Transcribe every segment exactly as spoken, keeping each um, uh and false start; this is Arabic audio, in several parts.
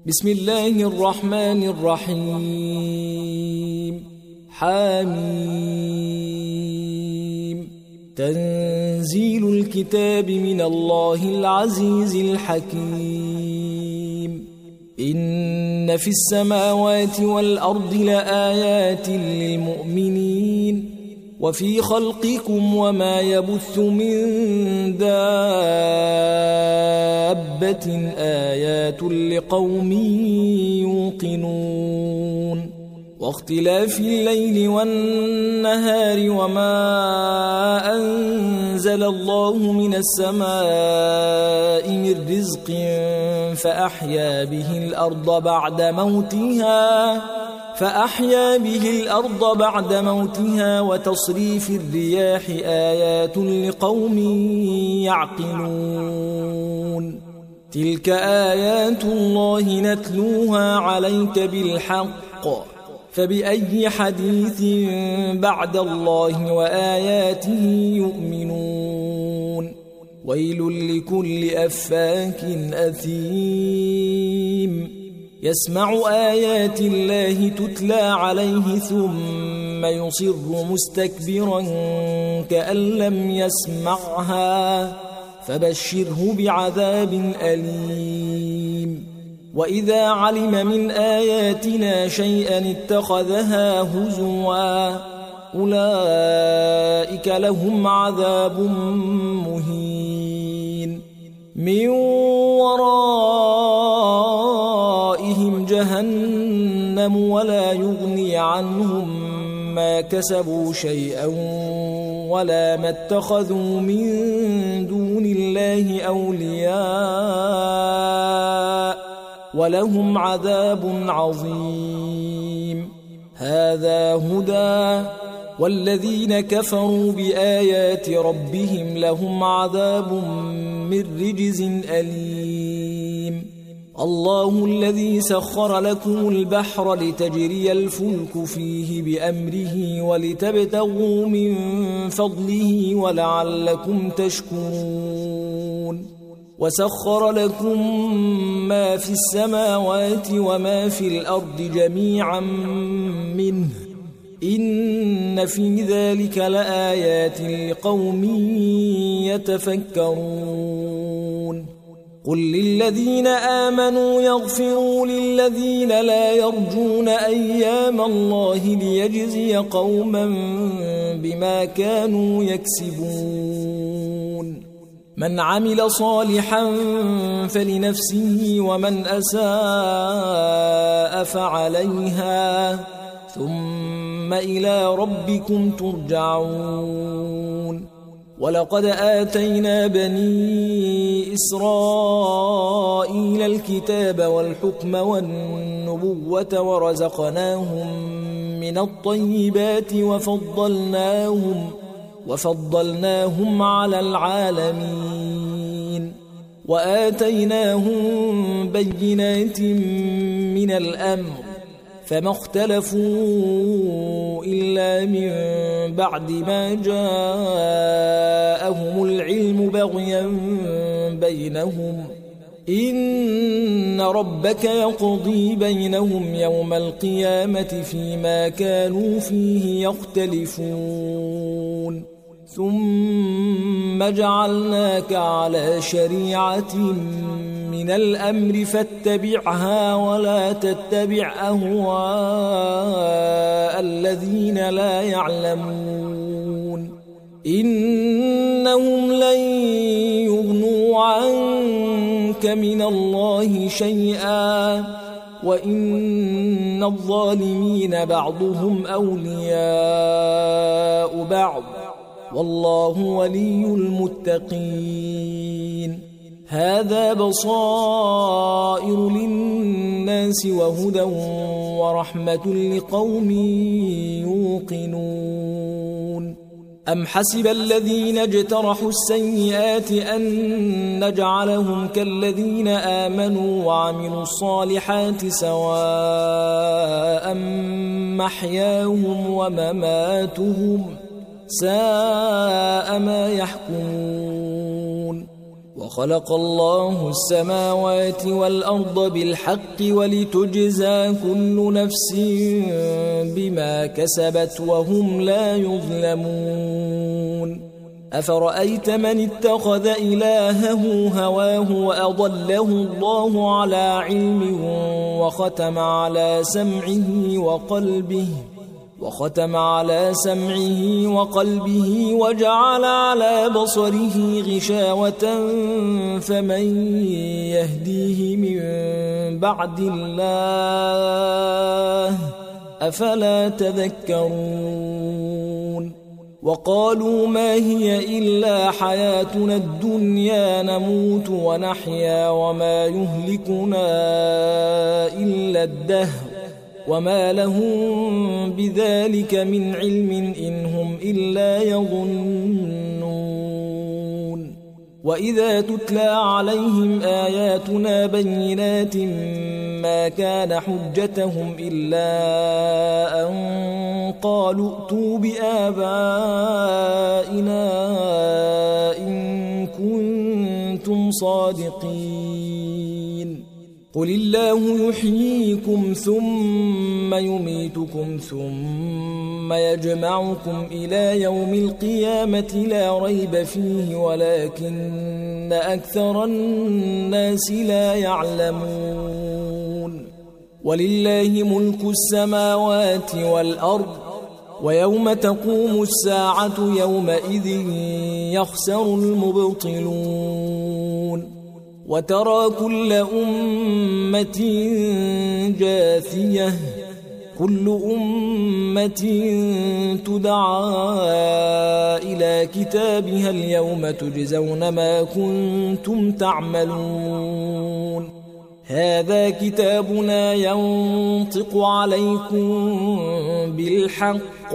بسم الله الرحمن الرحيم. حميم. تنزيل الكتاب من الله العزيز الحكيم. إن في السماوات والأرض لآيات للمؤمنين وفي خلقكم وما يبث من دابة آيات لقوم يوقنون. واختلاف الليل والنهار وما أنزل الله من السماء من رزق فأحيا به الأرض بعد موتها فأحيا به الأرض بعد موتها وتصريف الرياح آيات لقوم يعقلون. تلك آيات الله نتلوها عليك بالحق فبأي حديث بعد الله وآياته يؤمنون. ويل لكل أفاك أثيم يسمع آيات الله تتلى عليه ثم يصر مستكبرا كأن لم يسمعها فبشره بعذاب أليم. وإذا علم من آياتنا شيئا اتخذها هزوا أولئك لهم عذاب مهين من ورائهم جهنم ولا يغني عنهم ما كسبوا شيئا ولا ما اتخذوا من دون الله أولياء ولهم عذاب عظيم. هذا هدى والذين كفروا بآيات ربهم لهم عذاب من رجز أليم. الله الذي سخر لكم البحر لتجري الفلك فيه بأمره ولتبتغوا من فضله ولعلكم تشكرون. وسخر لكم ما في السماوات وما في الأرض جميعا منه إن في ذلك لآيات لقوم يتفكرون. قل للذين آمنوا يغفروا للذين لا يرجون أيام الله ليجزي قوما بما كانوا يكسبون. من عمل صالحا فلنفسه ومن أساء فعليها ثم إلى ربكم ترجعون. ولقد آتينا بني إسرائيل الكتاب والحكم والنبوة ورزقناهم من الطيبات وفضلناهم وفضلناهم على العالمين وآتيناهم بينات من الأمر فما اختلفوا إلا من بعد ما جاءهم العلم بغيا بينهم إن ربك يقضي بينهم يوم القيامة فيما كانوا فيه يختلفون. ثم جعلناك على شريعة من الأمر فاتبعها ولا تتبع أهواء الذين لا يعلمون إنهم لن يغنوا عنك من الله شيئا وإن الظالمين بعضهم أولياء بعض والله ولي المتقين. هذا بصائر للناس وهدى ورحمة لقوم يوقنون. أم حسب الذين اجترحوا السيئات أن نجعلهم كالذين آمنوا وعملوا الصالحات سواء محياهم ومماتهم ساء ما يحكمون. وخلق الله السماوات والأرض بالحق ولتجزى كل نفس بما كسبت وهم لا يظلمون أفرأيت من اتخذ إلهه هواه وأضله الله على علم وختم على سمعه وقلبه وختم على سمعه وقلبه وجعل على بصره غشاوة فمن يهديه من بعد الله أفلا تذكرون وقالوا ما هي إلا حياتنا الدنيا نموت ونحيا وما يهلكنا إلا الدهر وما لهم بذلك من علم إن هم إلا يظنون وإذا تتلى عليهم آياتنا بينات ما كان حجتهم إلا أن قالوا ائتوا بآبائنا إن كنتم صادقين قل الله يحييكم ثم يميتكم ثم يجمعكم إلى يوم القيامة لا ريب فيه ولكن أكثر الناس لا يعلمون ولله ملك السماوات والأرض ويوم تقوم الساعة يومئذ يخسر المبطلون وترى كل أمة جاثية كل أمة تدعى إلى كتابها اليوم تجزون ما كنتم تعملون هذا كتابنا ينطق عليكم بالحق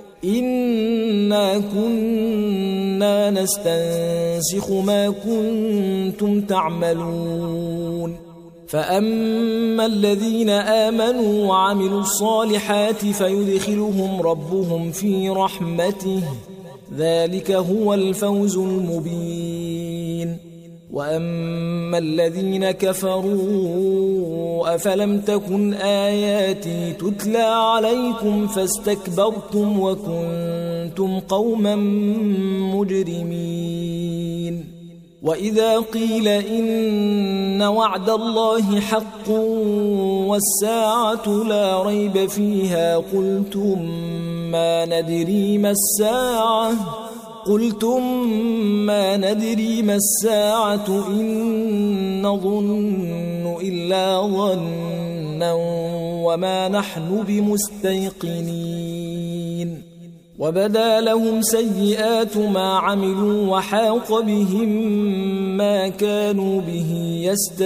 إنا كنا نستنسخ ما كنتم تعملون فأما الذين آمنوا وعملوا الصالحات فيدخلهم ربهم في رحمته ذلك هو الفوز المبين وأما الذين كفروا أفلم تكن آياتي تتلى عليكم فاستكبرتم وكنتم قوما مجرمين وإذا قيل إن وعد الله حق والساعة لا ريب فيها قلتم ما ندري ما الساعة قلتم ما ندري ما الساعة إن نظن إلا ظنا وما نحن بمستيقنين وبدا لهم سيئات ما عملوا وحاق بهم ما كانوا به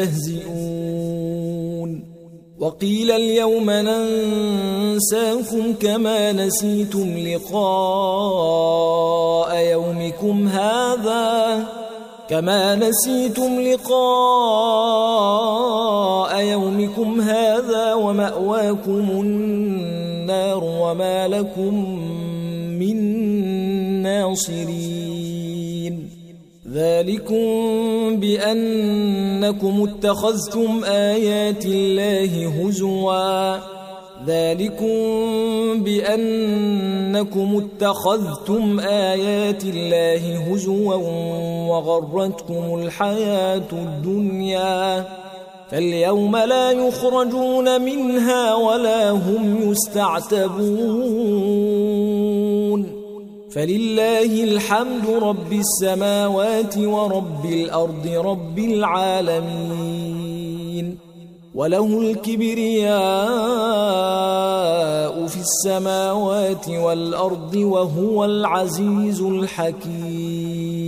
يستهزئون وقيل اليوم ننساكم كما نسيتم لقاء يومكم هذا كما نسيتم لقاء يومكم هذا ومأواكم النار وما لكم من ناصرين ذلكم بأنكم اتخذتم آيات الله هزوا ذلكم بأنكم اتخذتم آيات الله هزوا وغرتكم الحياة الدنيا فاليوم لا يخرجون منها ولا هم يستعتبون فلله الحمد رب السماوات ورب الأرض رب العالمين وله الكبرياء في السماوات والأرض وهو العزيز الحكيم